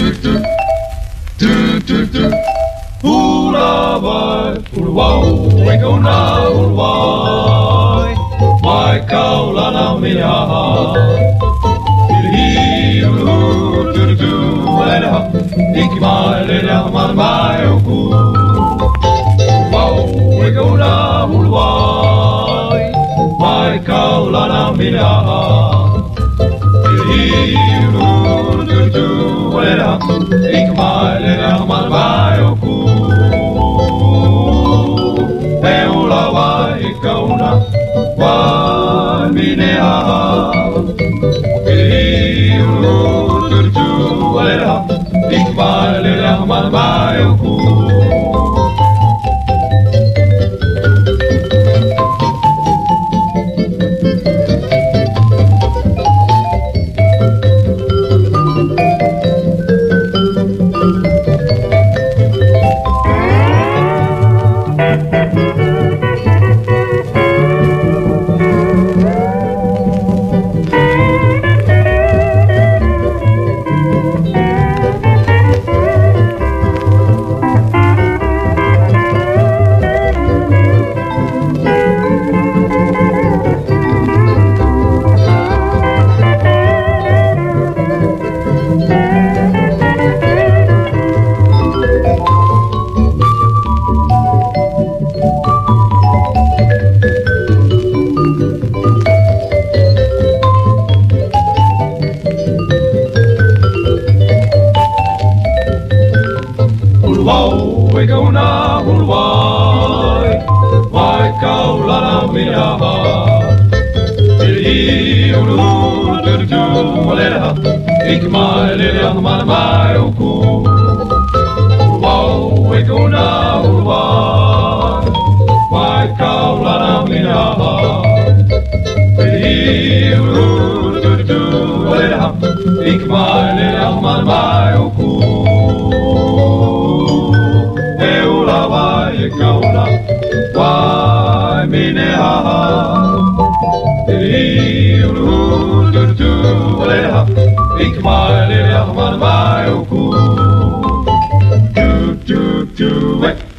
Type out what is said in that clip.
Hula vai, hula wau, e kona hula vai, mai kaulana minaha. Ilhi ulu tu tu leha, iki mai leha man mai oku. Wau, e kona hula vai, mai kaulana minaha. Ilhi ulu tu tu leha, iki mai leha man mai oku. Wai mineha, ilhi ulu turtu aleha, ikmal leha man mai oku. We go na hulwai, mai kaulana minaha. Ilhi ulu turtu aleha, ikmai leha man mai oku. We go na hulwai, mai kaulana minaha. Ilhi ulu turtu aleha, ikmai leha man mai oku. Kaula, wai mineha, ilhi ulu turtu aleha, ikmai leha man mai oku. Do do do.